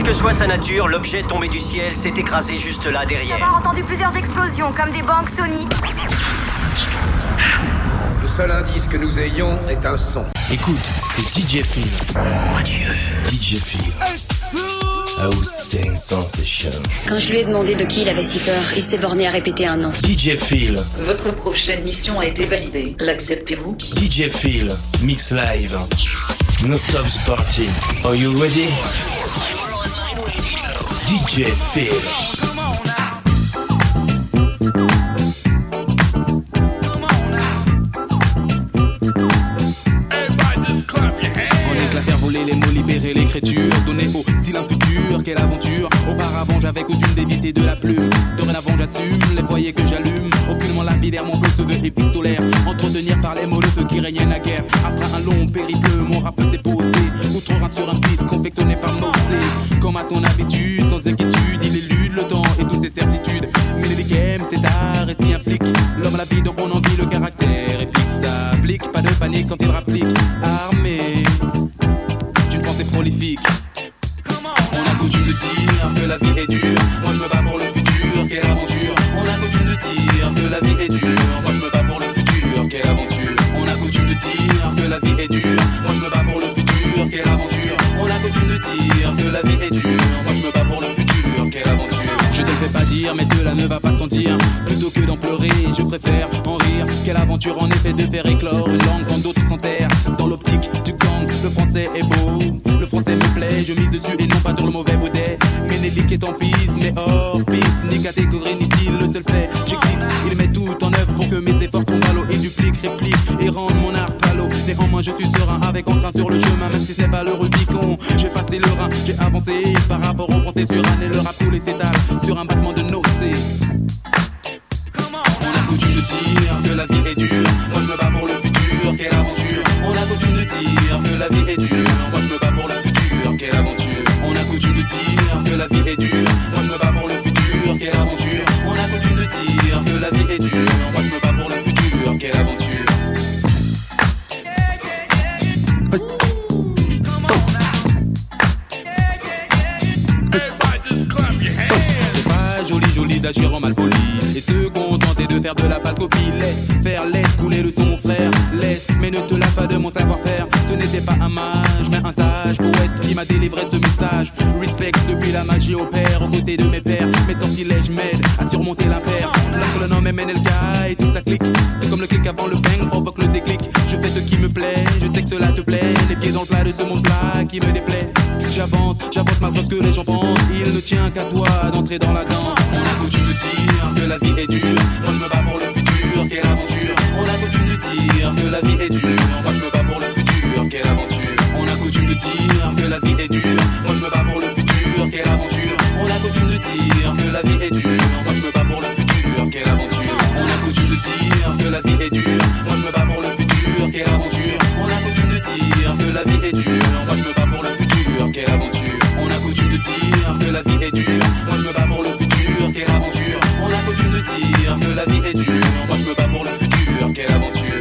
que soit sa nature, l'objet tombé du ciel s'est écrasé juste là derrière. Avoir entendu plusieurs explosions, comme des banques Sonic. Le seul indice que nous ayons est un son. Écoute, c'est DJ Phil. Mon Dieu. DJ Phil. House Dance Sensation. Quand je lui ai demandé de qui il avait si peur, il s'est borné à répéter un nom. DJ Phil. Votre prochaine mission a été validée. L'acceptez-vous? DJ Phil. Mix live. No stop party. Are you ready? DJ Phil. Les mots, libérer l'écriture, donner au style un futur, quelle aventure. Auparavant j'avais coutume d'éviter de la plume. Dorénavant j'assume les foyers que j'allume. Aucunement lapidaire, mon feu se veut épistolaire. Entretenir par les mots le feu qui régnait naguère. Après un long périple, mon rap s'est posé. Outre un sur un beat confectionné par Mosé. Comme à son habitude, sans inquiétude, il élude le temps et toutes ses certitudes. Mais les games, c'est art et s'y implique. L'homme à la vie, donc on en vit le caractère épique. Ça applique, pas de panique quand il rapplique. Armé. C'est prolifique. On a coutume de dire que la vie est dure. Moi je me bats pour le futur, quelle aventure. On a coutume de dire que la vie est dure. Moi je me bats pour le futur, quelle aventure. On a coutume de dire que la vie est dure. Moi je me bats pour le futur, quelle aventure. On a coutume de dire que la vie est dure. Moi je me bats pour le futur, quelle aventure. Je ne le fais pas dire, mais cela ne va pas sentir. Plutôt que d'en pleurer, je préfère en rire. Quelle aventure en effet de faire éclore une langue quand d'autres s'enterrent. Dans l'optique du gang, le français est beau. Le français me plaît, je mise dessus et non pas sur le mauvais baudet. Ménélique est en piste, mais hors piste. Ni catégorie ni style, le seul fait, j'existe. Il met tout en œuvre pour que mes efforts tombent à l'eau. Il duplique, réplique et rend mon art palo. Néanmoins je suis serein avec entrain sur le chemin. Même si ce n'est pas le Rubicon, j'ai passé le rein. J'ai avancé par rapport aux pensées sur un. Et le rap coule et s'étale sur un battement de nocées. On a coutume de dire que la vie est dure. Moi je me bats pour le futur, quelle aventure. On a coutume de dire que la vie est dure. Moi je me bats pour le futur, quelle aventure. On a coutume de dire que la vie est dure. Moi je me bats pour le futur, quelle aventure. On a coutume de dire que la vie est dure. Moi je me bats pour le futur, quelle aventure. C'est pas joli joli d'agir en mal poli et se contenter de faire de la pâle copie. Laisse couler le son mon frère. Laisse, mais ne te lave pas de mon savoir-faire. Ce n'était pas un mage, mais un sage poète qui m'a délivré ce message. Respect depuis la magie opère aux côtés de mes pères. Mes sortilèges m'aident à surmonter l'impair. Lorsque le nom est MNLK et toute sa clique. C'est comme le clic avant le bang provoque le déclic. Je fais ce qui me plaît, je sais que cela te plaît. Les pieds dans le plat de ce monde plat qui me déplaît. J'avance malgré ce que les gens pensent. Il ne tient qu'à toi d'entrer dans la danse. On a coutume de dire que la vie est dure. Moi je me bats pour le futur, quelle aventure. On a coutume de dire que la vie est dure. Moi je me bats pour le futur, quelle aventure. On a coutume de dire que la vie est dure. Moi je me bats pour le futur, quelle aventure. On a coutume de dire que la vie est dure. Moi je me bats pour le futur, quelle aventure. On a coutume de dire que la vie est dure. Moi je me bats pour le futur, quelle aventure. On a coutume de dire que la vie est dure. Moi je me bats pour le futur, quelle aventure. On a coutume de dire que la vie est dure. Moi je me bats pour le futur, quelle aventure. On a coutume de dire que la vie est dure. Moi je me bats pour le futur, quelle aventure.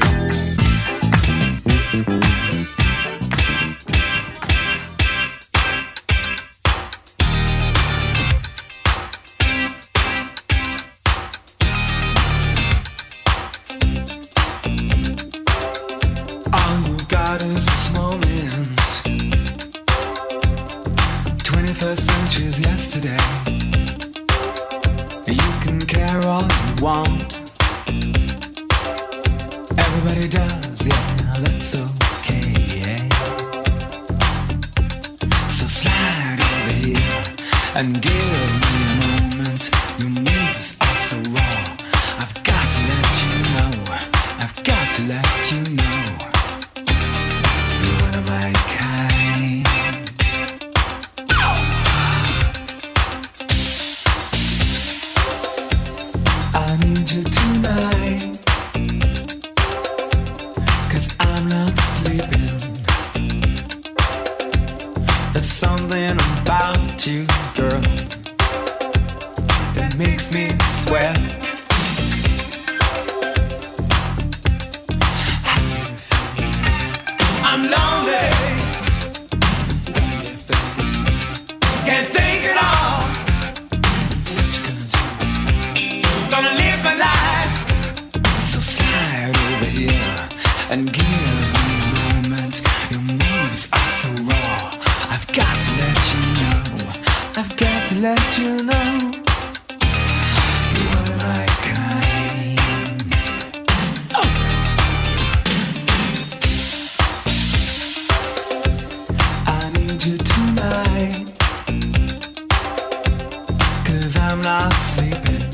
All we've got is this moment. 21st century's yesterday. You can care all you want. Everybody does, yeah, that's okay, yeah. So slide over here and give me a moment. Your moves are so raw. I've got to let you know. I've got to let you know. You're one of my kind. I need you tonight, 'cause I'm not sleeping. There's something about you, girl, that makes me sweat. How do you feel? I'm lonely. What do you think? Can't think. let you know you are my kind. I need you tonight, 'cause I'm not sleeping.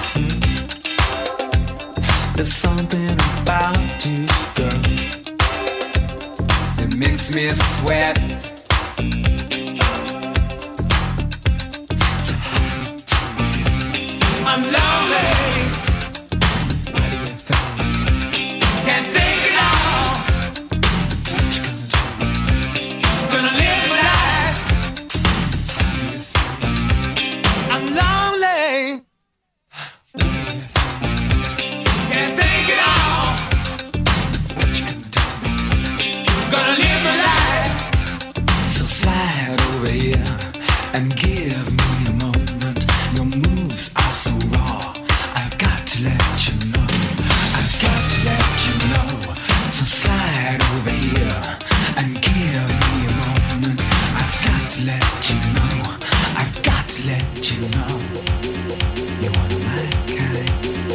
There's something about you, girl, that makes me sweat. So I'm lonely. What do you think? Can't think it all. What you gonna do? Gonna live my life. I'm lonely. What do you think? Can't think it all. What you gonna do? Gonna live my life. So slide over here and give me a moment. Your moves are so raw. I've got to let you know. I've got to let you know. So slide over here and give me a moment. I've got to let you know. I've got to let you know. You're one of my kind.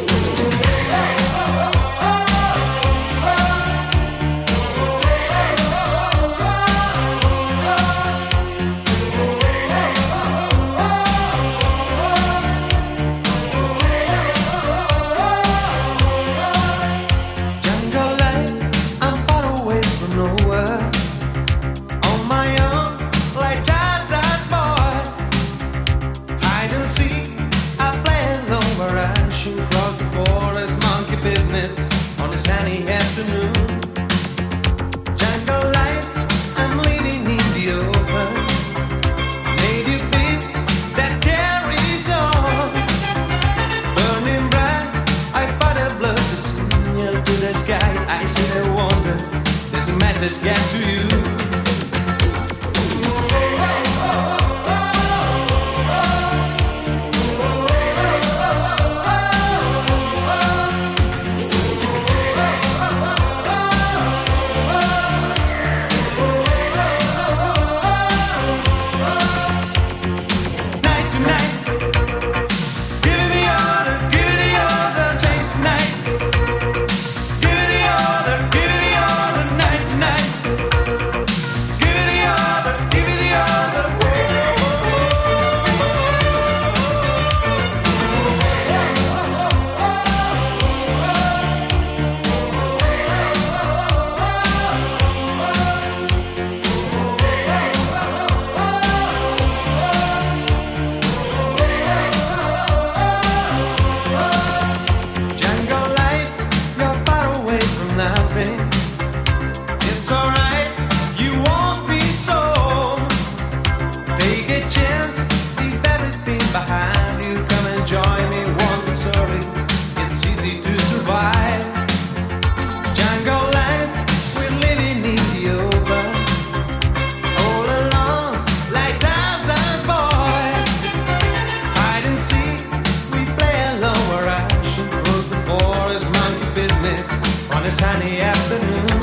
Jungle life, I'm far away from nowhere. On my own, like Tarzan boy. Hide and seek, I play alone where I shoot across the forest. Monkey business on a sunny afternoon. Jungle life, I'm living in the open. Native beat that carries on. Burning bright, I fight a blood to signal to the sky. I see the wonder, there's a message get to you. Night to night, give it the order, taste tonight. Give it the order, night to night. Give it the order, Jungle life, you're far away from nothing. It's alright, you won't be so. Take a chance, leave everything behind you. Come and join me, won't be sorry. It's easy to survive. Jungle life, we're living in the open. All alone, like Tarzan's boy. Hide and seek, we play alone where I should cross the forest. Monkey business on a sunny afternoon.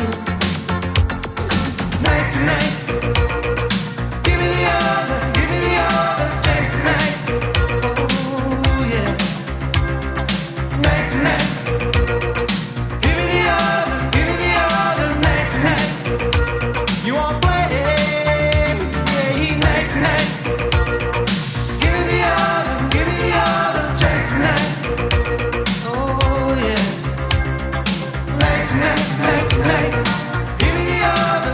Night to night, give me the other, taste tonight. Oh yeah. Night to night, give me the other, night to night. You won't play, yeah, night to night. Give me the other, taste tonight. Oh yeah. Night to night, night to night. Give me the other.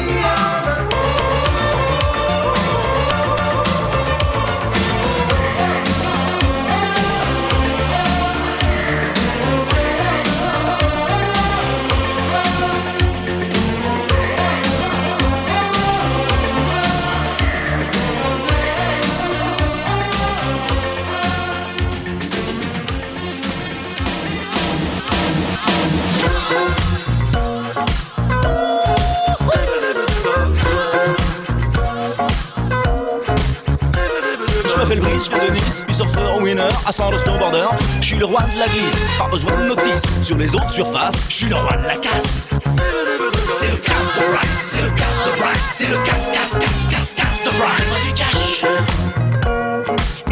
Je m'appelle Brice, viens de Nice, surfeur winner, ascend le snowboarder. Je suis le roi de la glisse, pas besoin de notice. Sur les autres surfaces, je suis le roi de la casse. C'est le casse de Bryce, c'est le casse de Bryce, c'est le casse de Bryce. Du cash.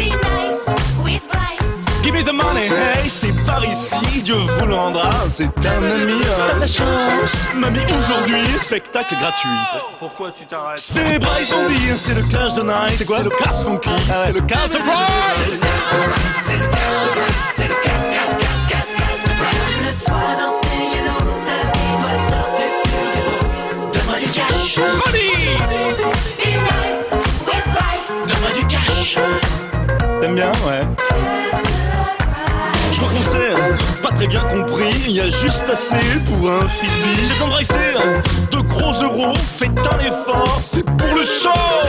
Dieu vous le rendra, c'est un ami. T'as de la chance, mamie, aujourd'hui, spectacle gratuit. Pourquoi tu t'arrêtes? C'est Bryce Bondy, c'est le cash de Nice. C'est quoi? C'est le cash funky, c'est le cash de Bryce. C'est le cash de Bryce. C'est le cash de Bryce. Le soir dans tes yeux, ta vie doit surfer sur des mots. Donne-moi du cash. Money! Be nice with Bryce. Donne-moi du cash. T'aimes bien, ouais. Je crois qu'on s'est pas très bien compris. Il y a juste assez pour un frisbee. J'ai embrassé de gros euros. Faites un effort, c'est pour le show.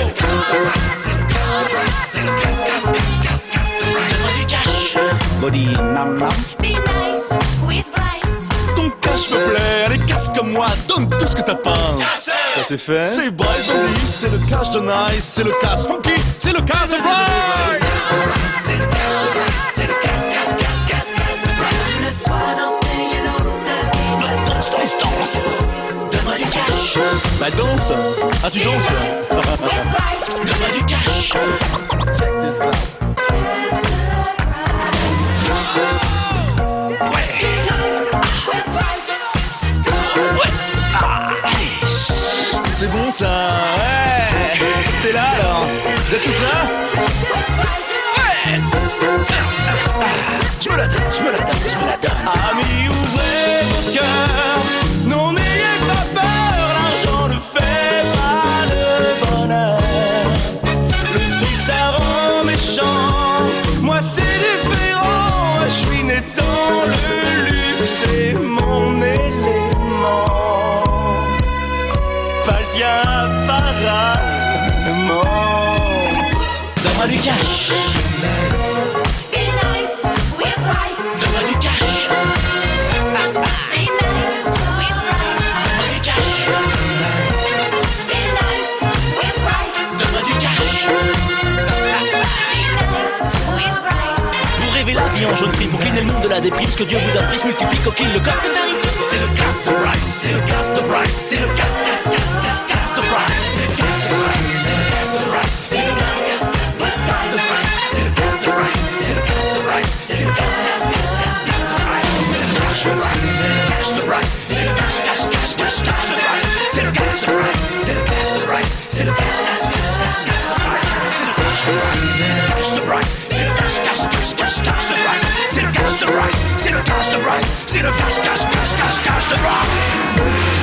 C'est le cash. Donne-moi du cash. Body nam nam. Be nice with Bryce. Ton cash me plaît, allez casse comme moi, donne tout ce que t'as pas. Ça c'est fait. C'est Bryce Bondy, c'est le cash de Nice, c'est le cash funky, c'est le cash de Bryce. C'est le cash de Bryce. C'est le cash de Bryce. Le soir dans tes yeux, ta vie doit Danse. Donne-moi du cash. Bah danse. Ah tu danses. With Bryce. Donne-moi du cash. C'est bon ça. Ouais. T'es là alors. Vous êtes tous là? Ouais. Je me la donne. Amis, ouvrez vos cœurs. Non, n'ayez pas peur. L'argent ne fait pas le bonheur. Le fric ça rend méchant. Moi c'est différent. Je suis né dans le luxe. C'est mon élément. Pas le tien apparemment. Donne-moi du cash. Be nice with Bryce. Donne-moi du cash. Be nice with Bryce. Donne-moi du cash. Be nice with Bryce. Donne-moi du cash. Be nice with Bryce. Vous rêvez la vie en jaune prime pour cleaner le monde de la déprime. Ce que Dieu vous donne prise multiplie coquille le corps. C'est le cash de Bryce. C'est le cash de Bryce. C'est le cash de Bryce. C'est le cash de Bryce. C'est le cash de Bryce. C'est le cash de Bryce. C'est le cash de Bryce. C'est le cash de Bryce. C'est le cash de Bryce. C'est le cash de Bryce. C'est le cash de Bryce. C'est le cash de Bryce. C'est le cash de Bryce. C'est le cash de Bryce. C'est le cash de Bryce. C'est le cash de Bryce. C'est le cash de Bryce. C'est le cash de Bryce. C'est le cash de Bryce.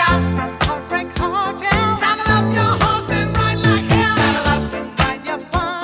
Saddle up your horse and ride like hell. Saddle up and ride your pony.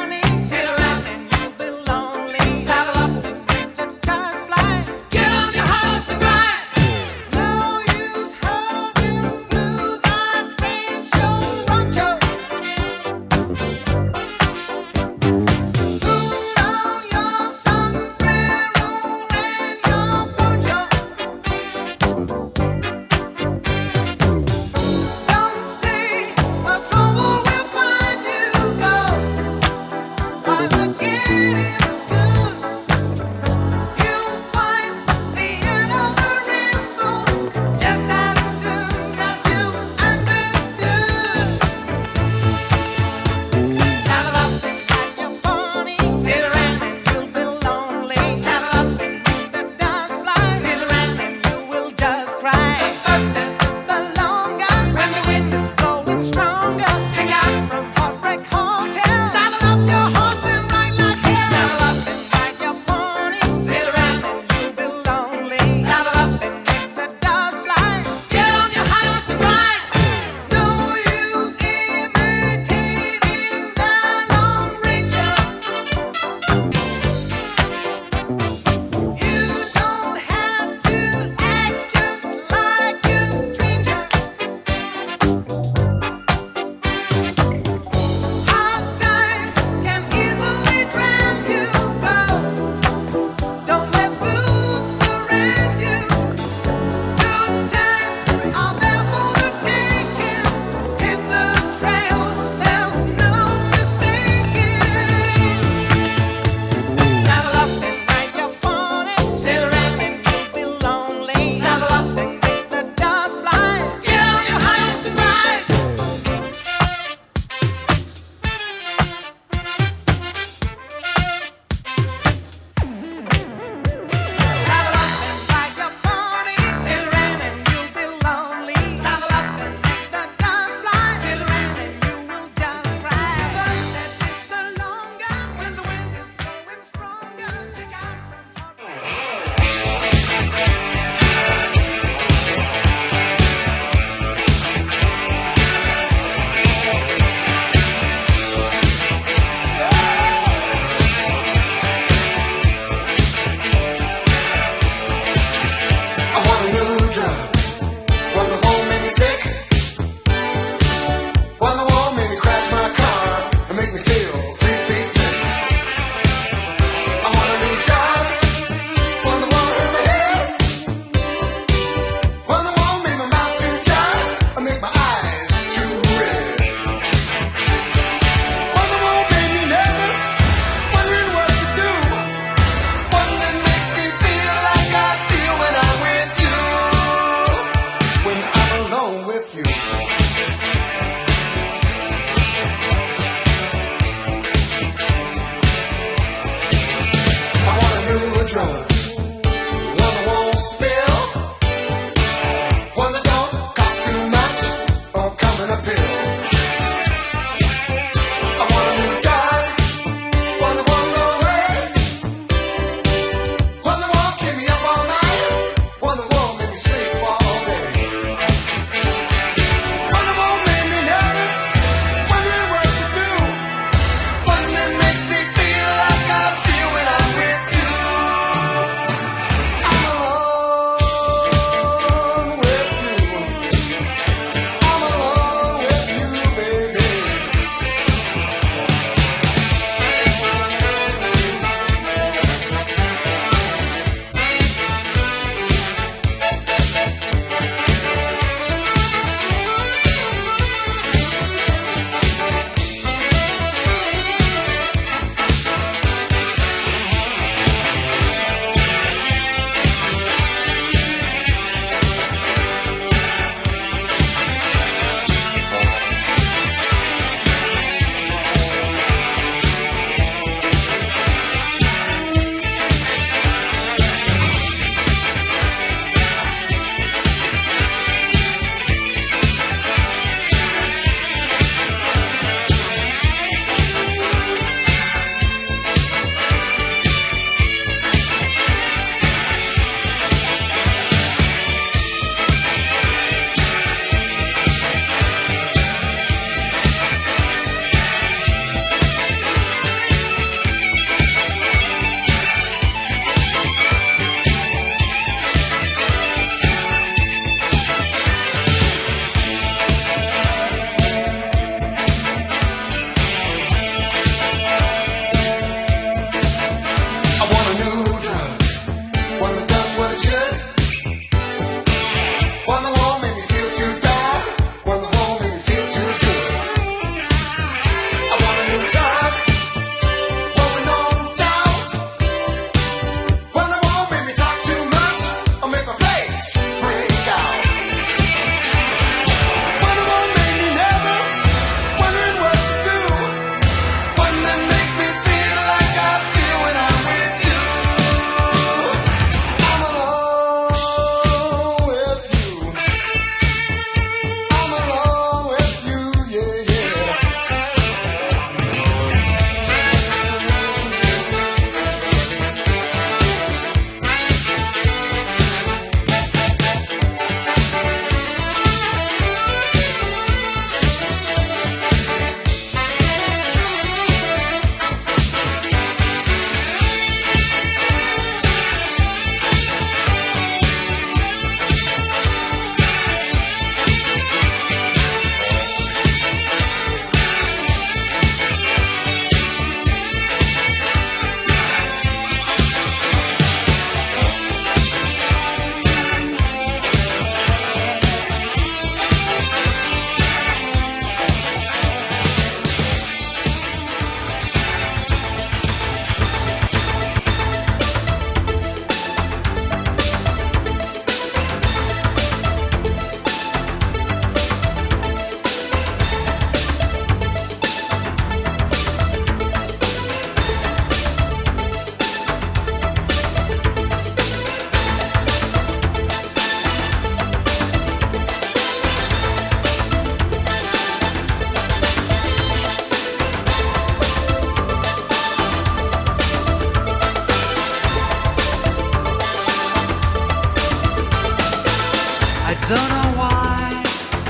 Don't know why,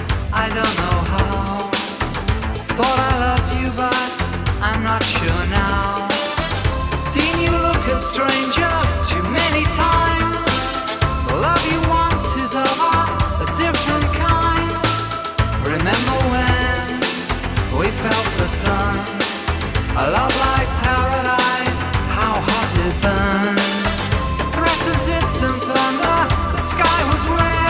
I don't know how. Thought I loved you, but I'm not sure now. Seen you look at strangers too many times. The love you want is of a different kind. Remember when we felt the sun? A love like paradise, how hot it burned. Threat of distant thunder, the sky was red.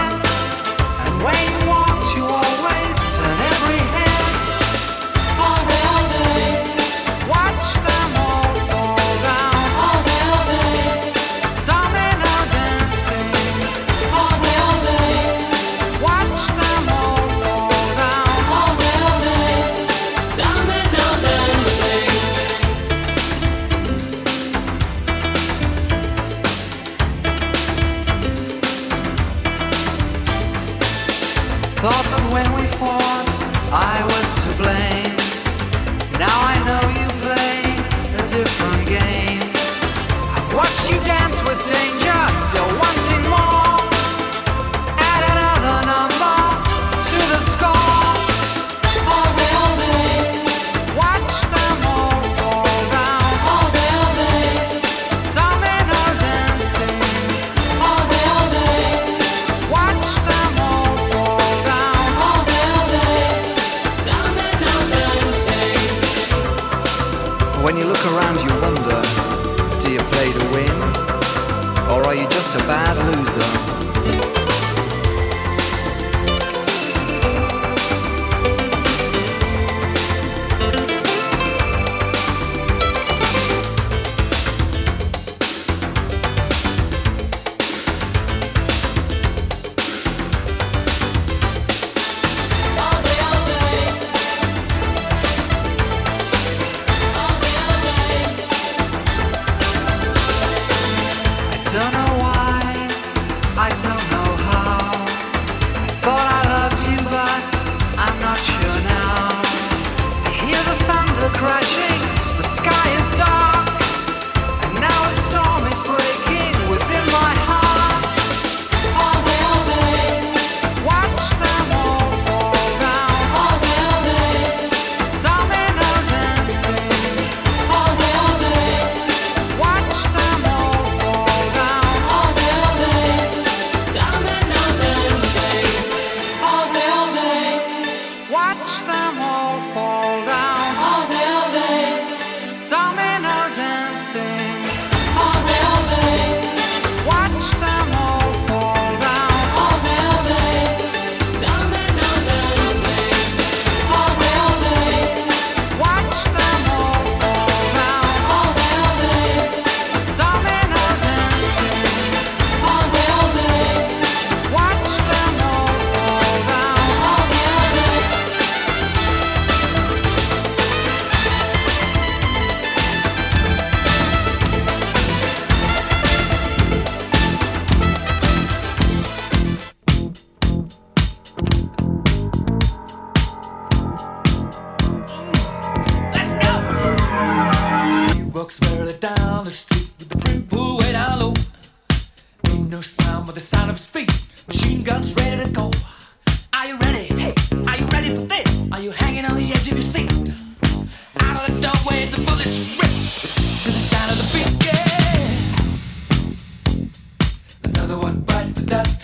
When you walked, you always turn every head. All day, watch them all fall down. All day, domino dancing. All day, watch them all fall down. All day, domino dancing. when we fought, I was to blame. Now I know you play a different game. I've watched you dance with danger, still wanting more. Add another number to the score. All day, all day. Watch them all fall down. All day, all day. Domino dancing. All day, all day. Watch them all fall down. All day, all day. Domino dancing. When you look around, you wonder, do you play to win? Or are you just a bad loser? Don't know why, I don't know how. I thought I loved you, but I'm not sure now. I hear the thunder crashing, the sky is dark, and now a storm is breaking within my heart. All day, all day. Watch them all fall down. All day, all day. Domino dancing. All day, all day. Watch them all fall down. All day, all day. Domino dancing. All day, all day. Watch them all fall down. All day, all day. Domino dancing. All day, all day. Watch them all fall down. All day, all day. Domino dancing. All day, all day. Watch them all fall down. All day, all day. Domino dancing. All day, all day. Watch them all fall down. All day, all day. Let's go! He walks barely down the street with the brim pulled way down low. Ain't no sound but the sound of his feet. Machine guns ready to go. Are you ready? Hey, are you ready for this? Are you hanging on the edge of your seat? Out of the doorway, the bullets rip to the sound of the beat. Yeah. Another one bites the dust.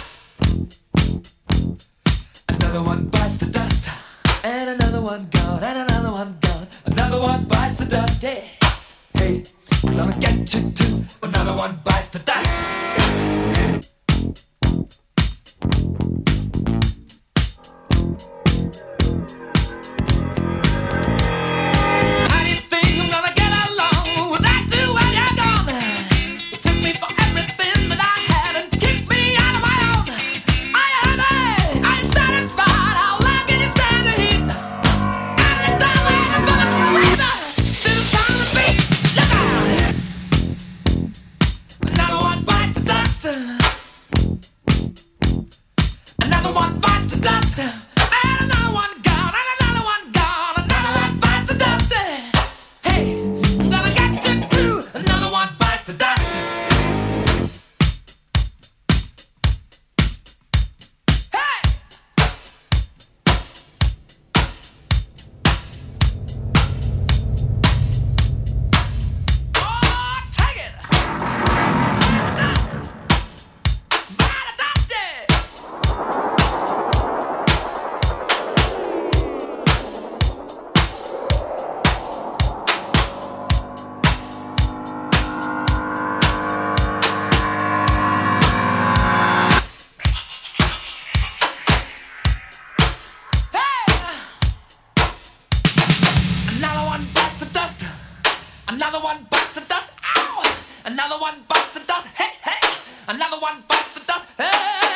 Another one bites the dust. And another one gone. And another one gone. Another one bites the dust. Hey, hey, I'm gonna get you too. Another one bites the dust. How do you think I'm gonna get along without you when you're gone? You took me for everything that I had and kicked me out of my own. Are you happy? Are you satisfied? How long can you stand the heat? Out of the doorway, the bullets rip to the sound of the beat. Look out! Another one bites the dust. Another one bites the dust. And another one gone. And another one gone. Another one bites the dust. Hey, I'm gonna get you too. Another one bites the dust. Hey! Oh, take it! Dust! Bite the dust! Another one bites the dust. Another one bites the dust. Ow! Another one bites the dust. Hey, hey! Another one bites the dust. Hey!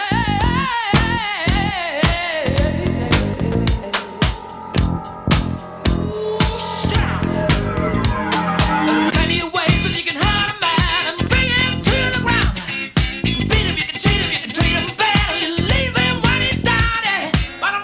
Ooh, shout! There are plenty of ways that you can hurt a man and bring him to the ground. You can beat him, you can cheat him, you can treat him bad, or you leave him when he's down. Yeah. But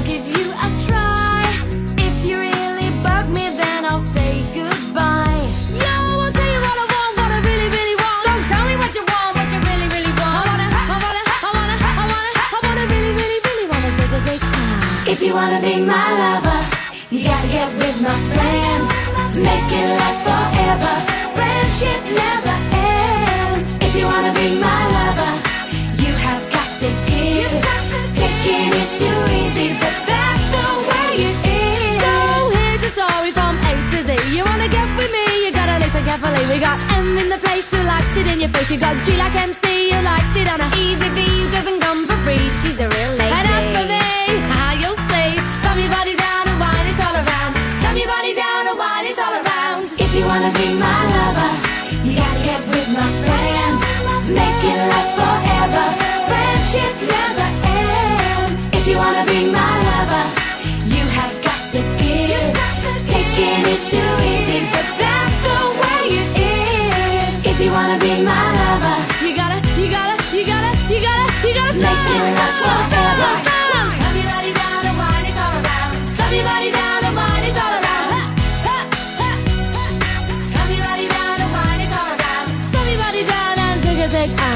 give you a try. If you really bug me, then I'll say goodbye. Yo, I'll tell you what I want, what I really, really want. So tell me what you want, what you really, really want. I wanna really, really, really wanna say, if you wanna be my lover, you gotta get with my friends. Make it last forever. Friendship never ends. If you wanna be my lover, you have got to give. Taking is too easy, but that's the way it is. So here's your story from A to Z. You wanna get with me, you gotta listen carefully. We got M in the place who likes it in your face. You got G like MC who likes it on a easy B who doesn't come for free. She's the real lady. And as for me, how you'll say, slam your body down and wine it all around. Slam your body down and wine it all around. If you wanna be my lover, you gotta get with my friends. Make it last forever. Friendship never ends. If you wanna be my lover, you have got to give. Taking is too easy, but that's the way it is. If you wanna be my lover, you gotta make it last forever. Slam your body down and wine it all around. Slam your body down and wine it all around. Slam your body down and wine it all around. Slam your body down and zig ah.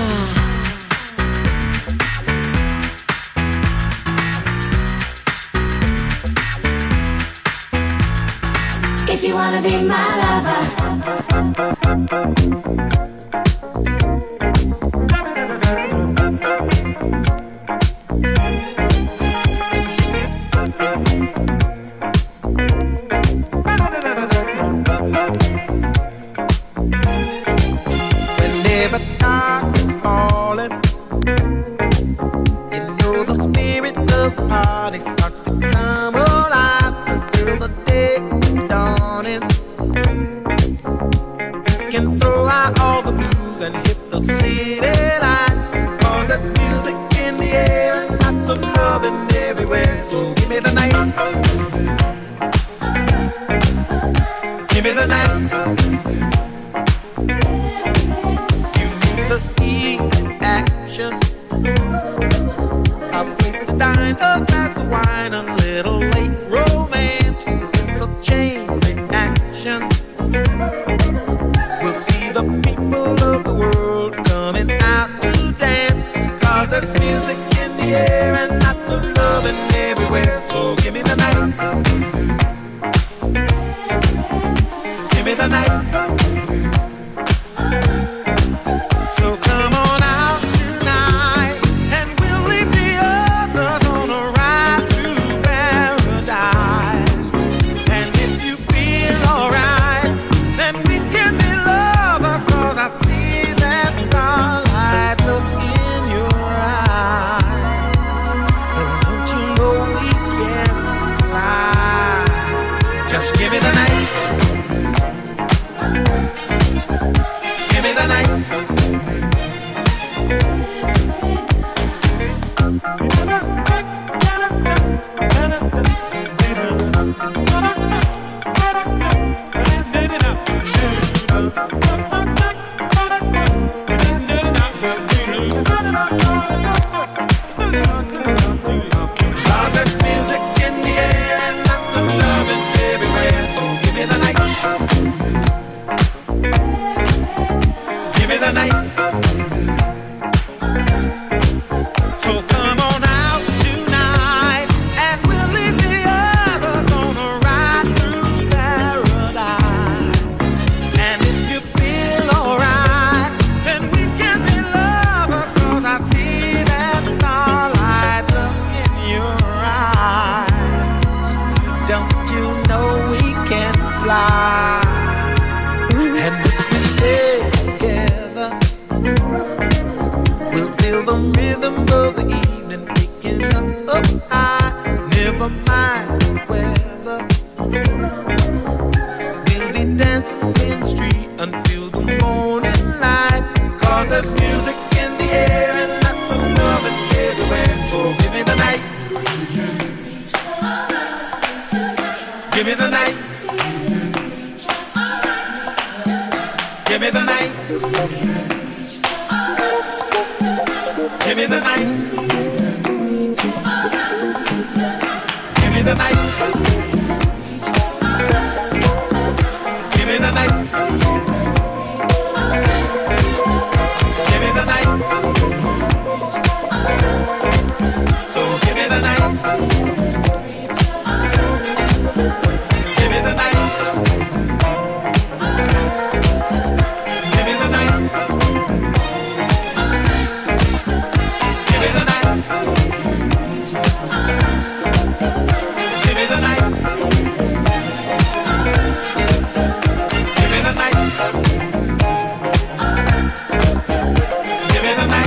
If you wanna be my lover, whenever dark is falling, you know the spirit of the party starts to come alive until the day is dawning. Can throw out all the blues and hit the city lights, 'cause there's music in the air and lots of loving everywhere. So give me the night, give me the night. You need the heat and action, a place to dine, a glass of wine, a little late romance. So chain reaction, we'll see the people of the world coming out to dance, 'cause there's music in the air and lots of loving everywhere. So give me the night, give me the night. So come on out tonight, and we'll leave the others on a ride through paradise. And if you feel alright, then we can be lovers, 'cause I see that starlight look in your eyes. And don't you know we can fly? Just give me the night, give me the night. Cause there's music in the air and lots of loving everywhere. So give me the night, give me the night. So come on out tonight, and we'll leave the others on a ride through paradise. And if you feel alright, then we can be lovers, 'cause I see that starlight look in your eyes. Don't you know we can fly? And if we stay together, we'll feel the rhythm of the evening taking us up high. Never mind the weather, we'll be dancing in the street until the morning light. 'Cause there's music in the air and lots of loving everywhere. So give me the night, give me the night, give me the night, give me the night. me the night. Give me the night. Give me the night. So give me the night. Give me the night. Give me the night. Give me the night. Give me the night. Give me the night. Give me the night.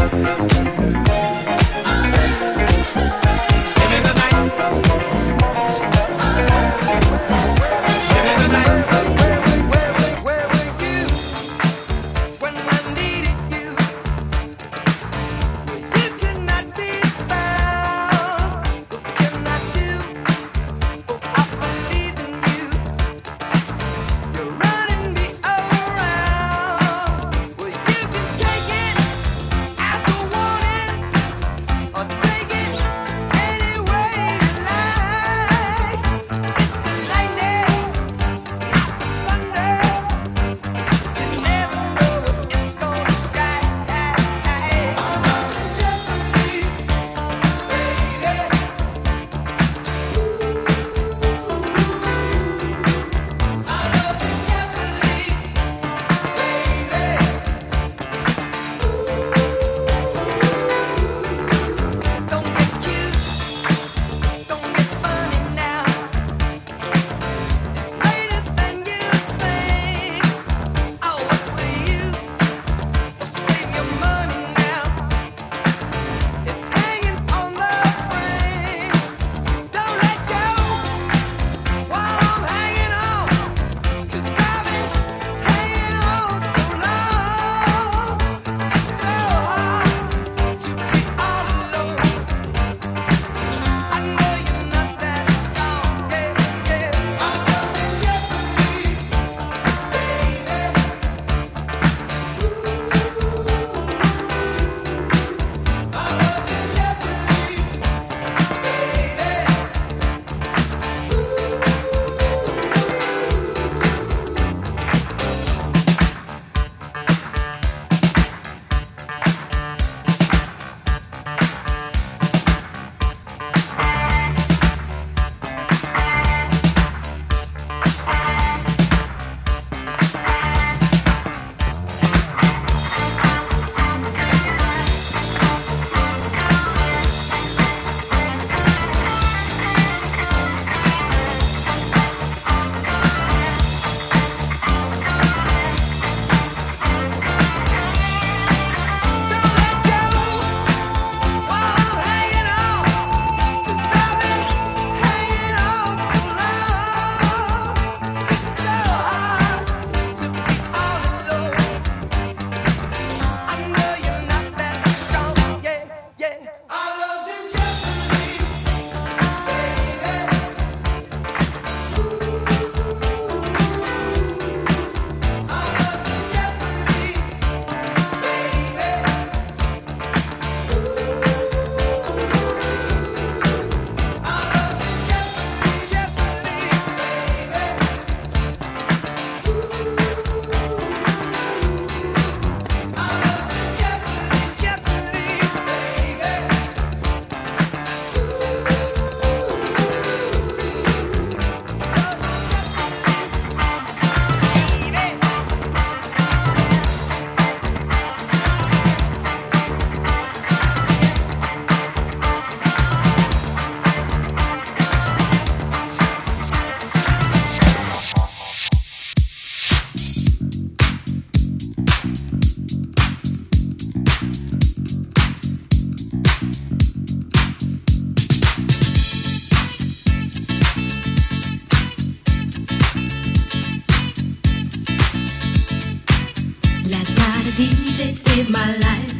DJ saved my life.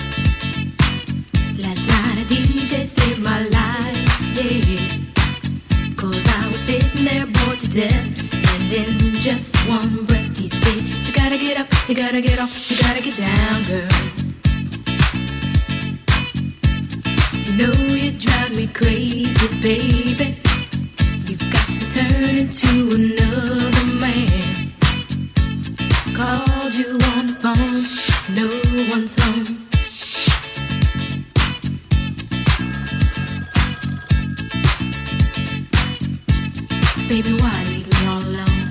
Last night a DJ saved my life, yeah. 'Cause I was sitting there bored to death, and in just one breath he said, you gotta get up, you gotta get off, you gotta get down, girl. You know you drive me crazy, baby. turning to another man. Called you on the phone, no one's home. Baby, why leave me all alone?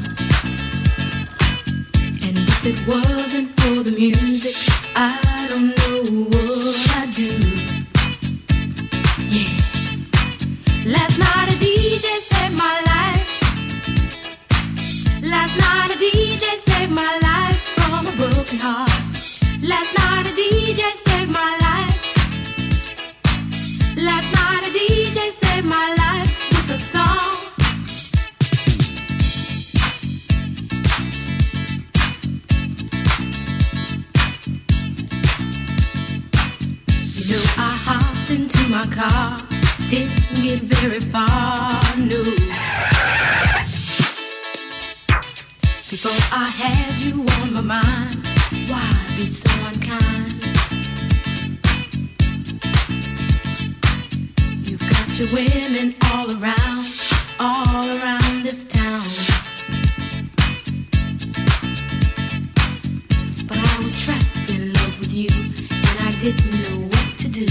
And if it wasn't for the music, I don't know what I'd do. Yeah. Last night a DJ saved my life. Last night a DJ saved my life from a broken heart. Last night a DJ saved my life. Last night a DJ saved my life with a song. You know I hopped into my car, didn't get very far, no. Before I had you on my mind, why be so unkind? You've got your women all around this town. But I was trapped in love with you, and I didn't know what to do.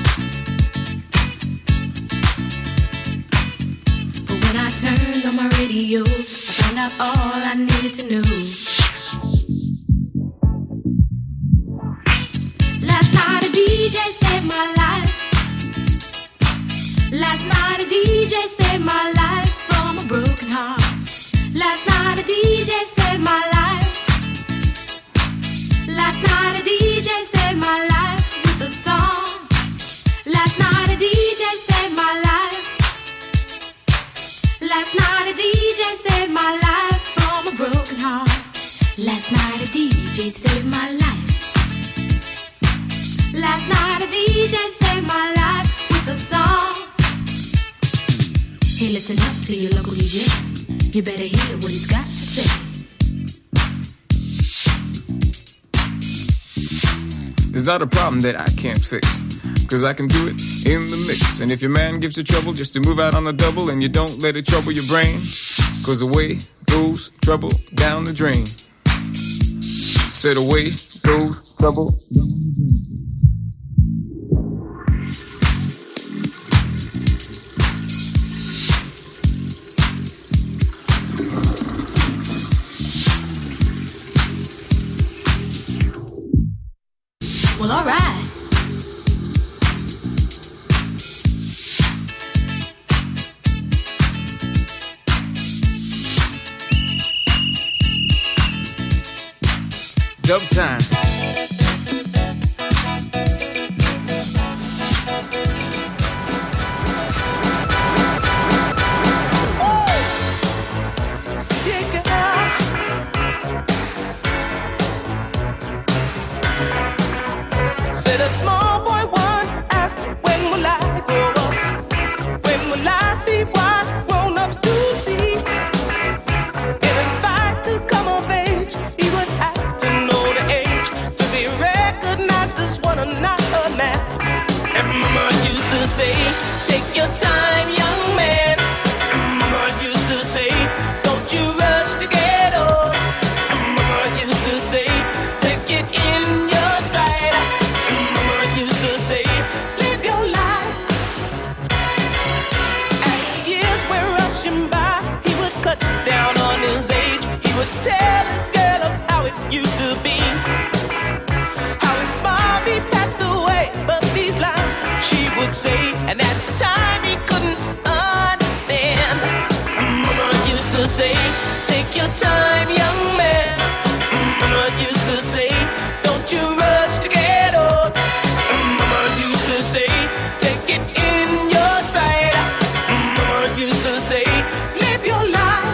But when I turned on my radio, I found out all I needed to know. Last night a DJ saved my life. Last night a DJ saved my life from a broken heart. Last night a DJ saved my life. Last night a DJ saved my life with a song. Last night a DJ saved my life. Last night a DJ saved my life from a broken heart. Last night a DJ saved my life. Last night a DJ saved my life with a song. Hey, listen up to your local DJ. You better hear what he's got to say. It's not a problem that I can't fix, 'cause I can do it in the mix. And if your man gives you trouble just to move out on a double, and you don't let it trouble your brain, 'cause away goes trouble down the drain. Said away goes trouble down the drain. Well, all right. Dub time. Said a small boy once asked, when will I grow up? When will I see what grown-ups do see? And aspire to come of age, he would have to know the age to be recognized as one and not a mass. And Mama used to say, take your time, young man. And Mama used to say, don't you rush to get old. And Mama used to say, take it in your stride. Used to say, live your life. As the years were rushing by, he would cut down on his age. He would tell his girl of how it used to be, how his mommy passed away. But these lines she would say, and at the time he couldn't understand. Mama used to say, take your time, young man. Mama used to say, don't you rush to get old. Say, take it in your stride. Mama used to say, live your life.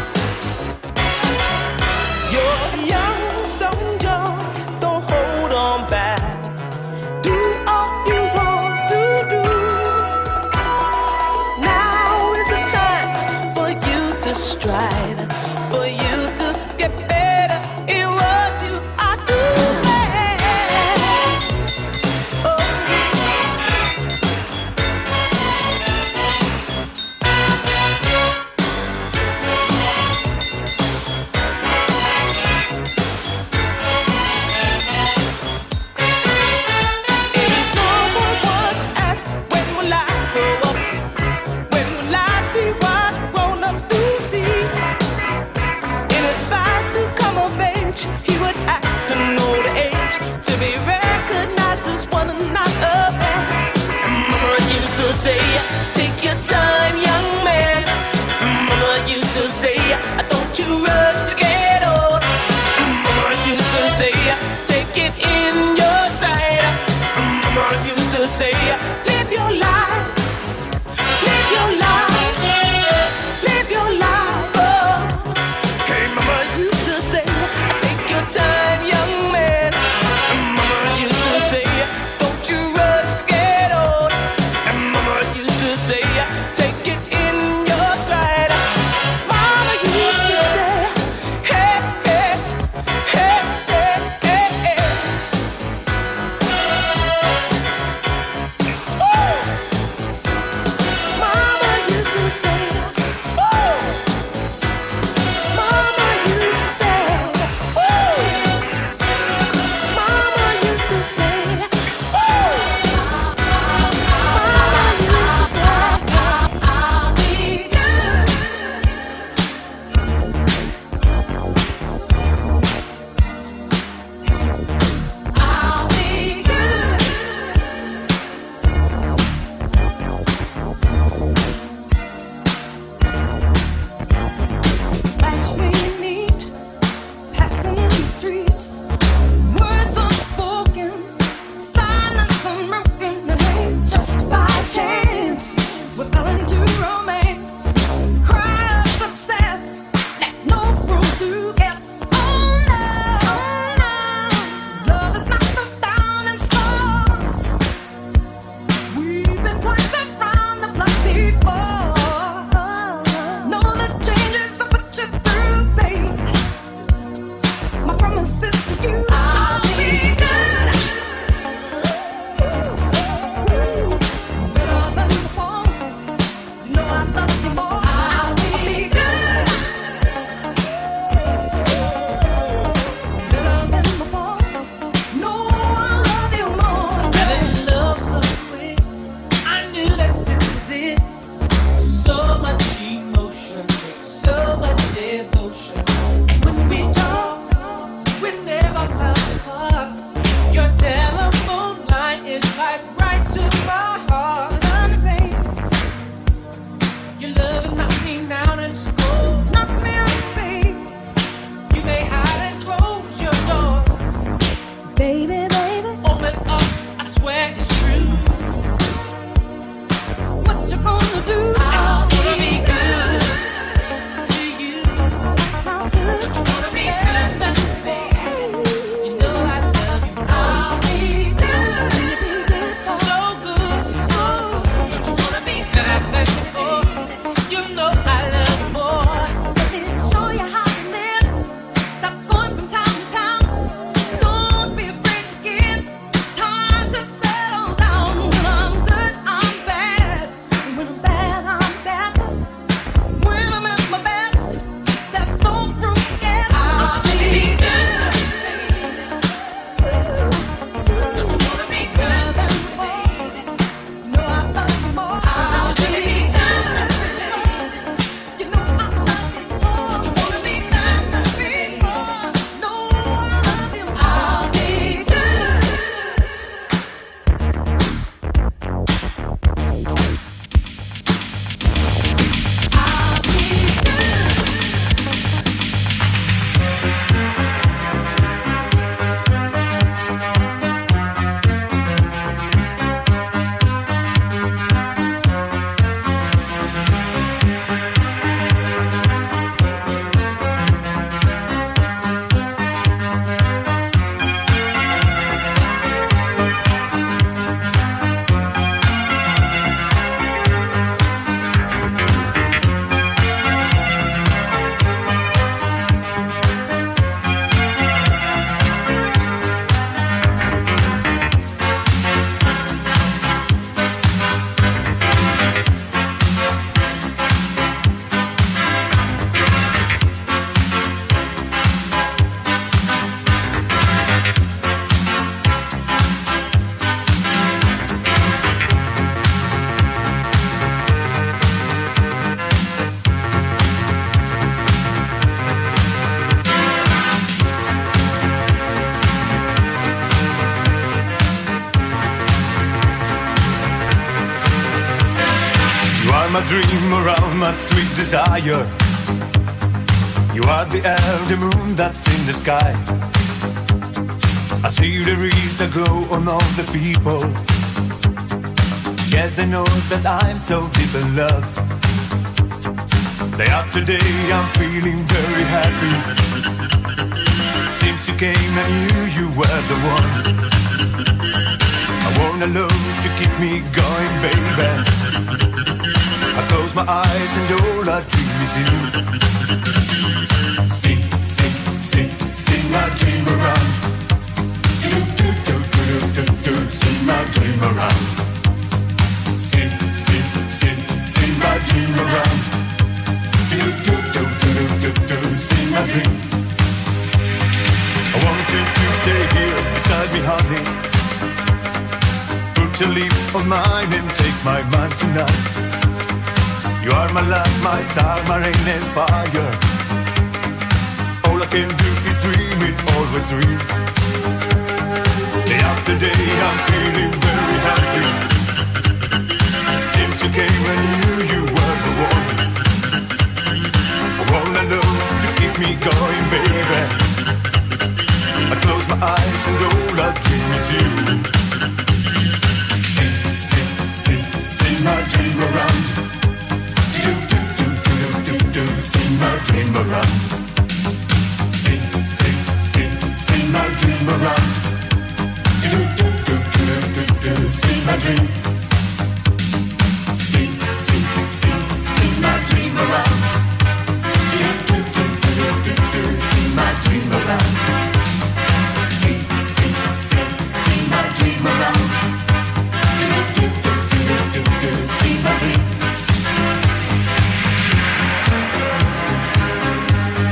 You're young, so young, don't hold on back. Do all you want to do. Now is the time for you to stride, for you to get better in what you are doing. Oh. Your love has knocked me down and slow. Knock me out, babe. You may hide and close your door. Baby, baby. Open up, I swear it's true. What you gonna do? I just wanna be good to you. Don't you wanna be good, baby? You know I love you. I'll be good. So good, so good. Don't you wanna be good, baby? You know I love you more. Let me show you how to live. Stop going from town to town. Don't be afraid to give. Time to settle down. When I'm good, I'm bad. When I'm bad, I'm better. When I'm at my best, there's no room to get. I'll be good. Don't you wanna be good, baby? No, I love you more. I'll be good. You know I love you more. Don't you wanna be good, baby? No, I love you more. I'll be good. You are my dream around my sweet desire. You are the air, the moon that's in the sky. I see there is a glow on all the people. Yes, they know that I'm so deep in love. Day after day I'm feeling very happy. Since you came I knew you were the one. I wanna love to keep me going, baby. I close my eyes and all I dream is you. Sing, sing, sing, sing my dream around. Do, do, do, do, do, do, do, sing my dream around. Sing, sing, sing, sing my dream around. Do, do, do, do, do, do, do, sing my dream. I want you to stay here beside me, honey. Put your lips on mine and take my mind tonight. You are my light, my star, my rain and fire. All I can do is dream it, always dream. Day after day I'm feeling very happy. Since you came I knew you were the one. I wanna know to keep me going, baby. I close my eyes and all I dream is you. Sing, sing, sing, sing my dream around. Do, do, do, do, do, do, sing my dream around. Sing, sing, sing, sing my dream around. Do, do, do, do, do, do, sing my dream. Sing, sing, sing, sing my dream around. Do, do, do, do, do, do, sing my dream around. Sing, sing, sing, sing my dream around. Do, do, do, do, do, do, sing my dream.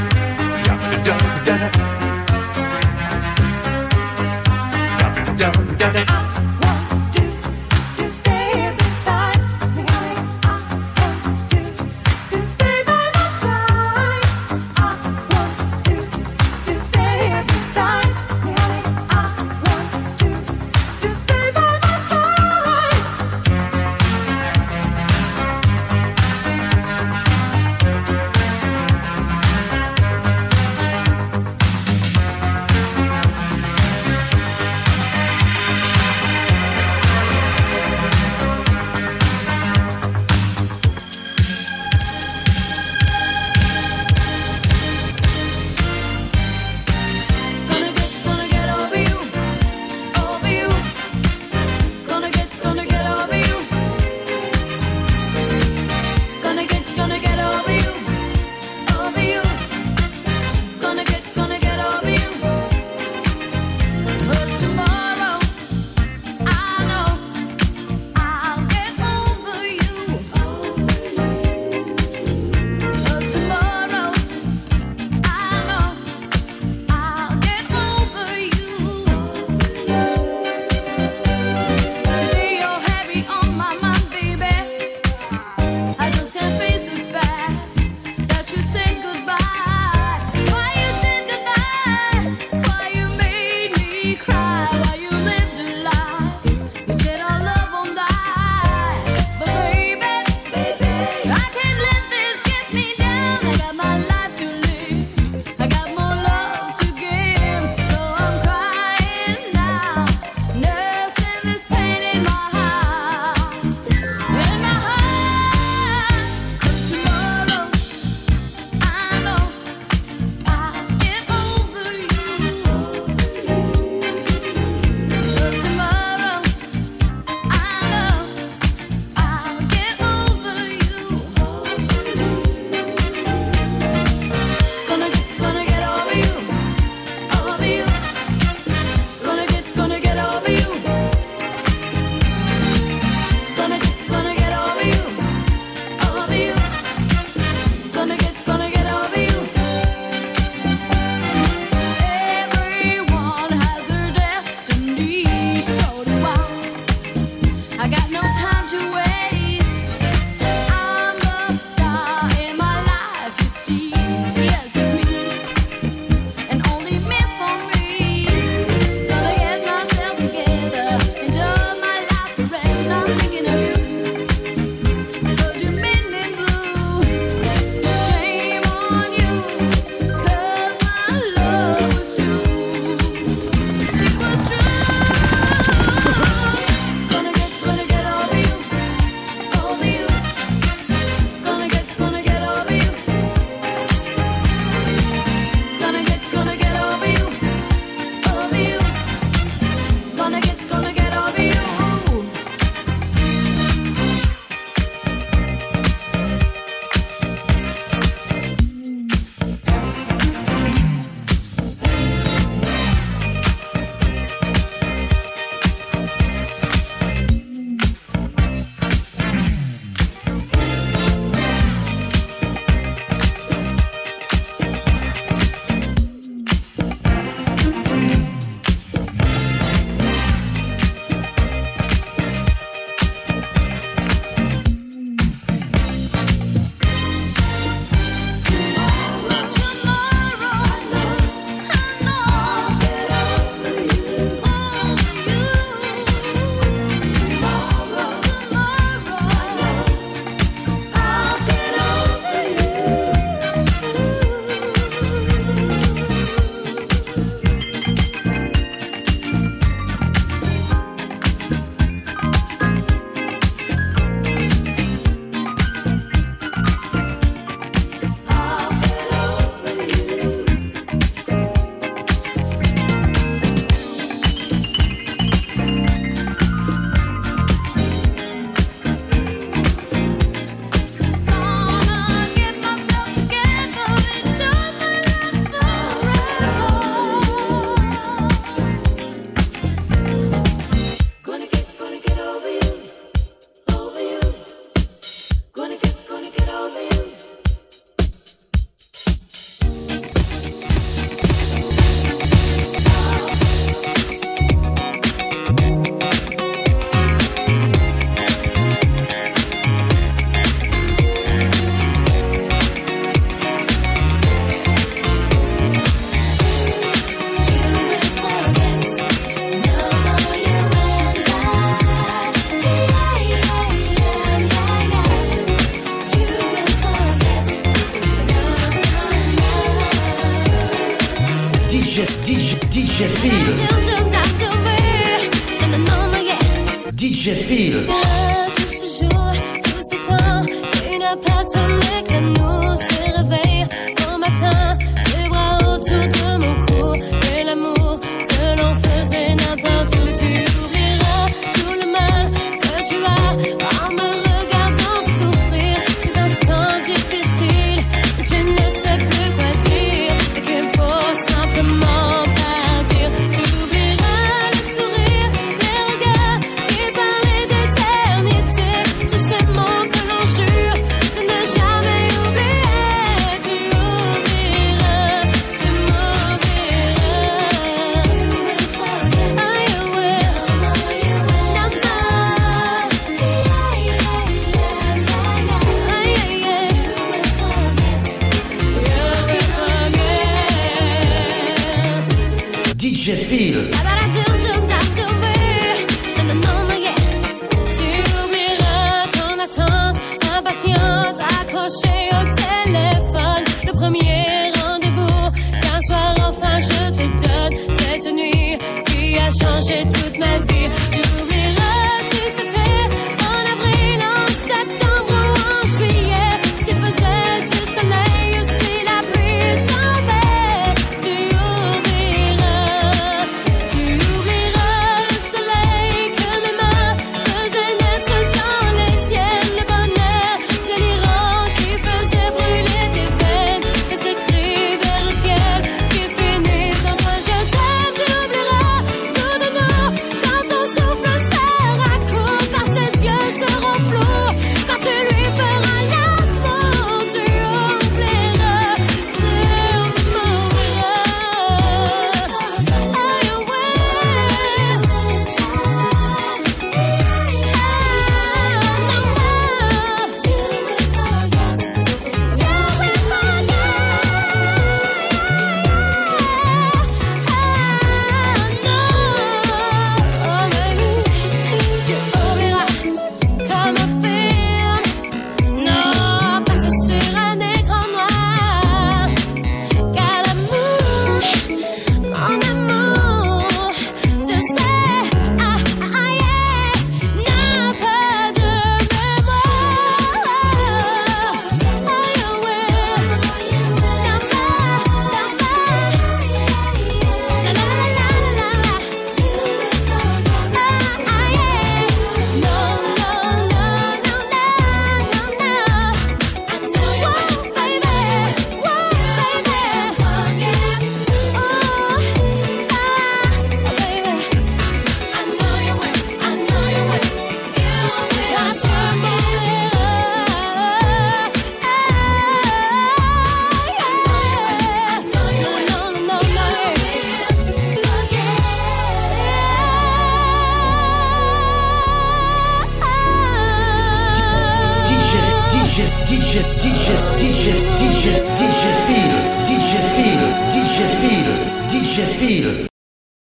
DJ Phil. DJ Phil. Tout ce jour, tout ce temps, qui n'a pas tourné que nous se réveille au matin, tes bras autour de mon cou, et l'amour que l'on faisait n'importe où. Tu oublieras tout le mal que tu as en me regardant souffrir, ces instants difficiles où tu ne sais plus quoi dire et qu'il faut simplement partir. Tu oublieras les sourires, les regards qui parlaient d'éternité, tous ces mots que l'on jure de ne jamais oublier. Tu oublieras, tu m'oublieras. I will not DJ Phil. Tu oublieras ton attente impatiente, accrochée au téléphone, le premier rendez-vous qu'un soir enfin je te donne, cette nuit qui a changé toute ma vie. Tu oublieras si c'était en avril, en septembre ou en juillet, s'il faisait du soleil ou si la pluie tombait. Tu oublieras le soleil que mes mains faisaient naître dans les tiennes, le bonheur délirant qui faisait brûler tes veines, et ce cri vers le ciel qui finit dans un je t'aime. Tu oublieras tout de nous quand ton souffle sera court, quand ses yeux seront flous, quand tu lui feras l'amour. Tu oublieras, tu m'oublieras. Tu oublieras comme un film, non, passé sur un écran noir, car l'amour, mon amour, tu sais, n'a pas de mémoire. DJ Phil.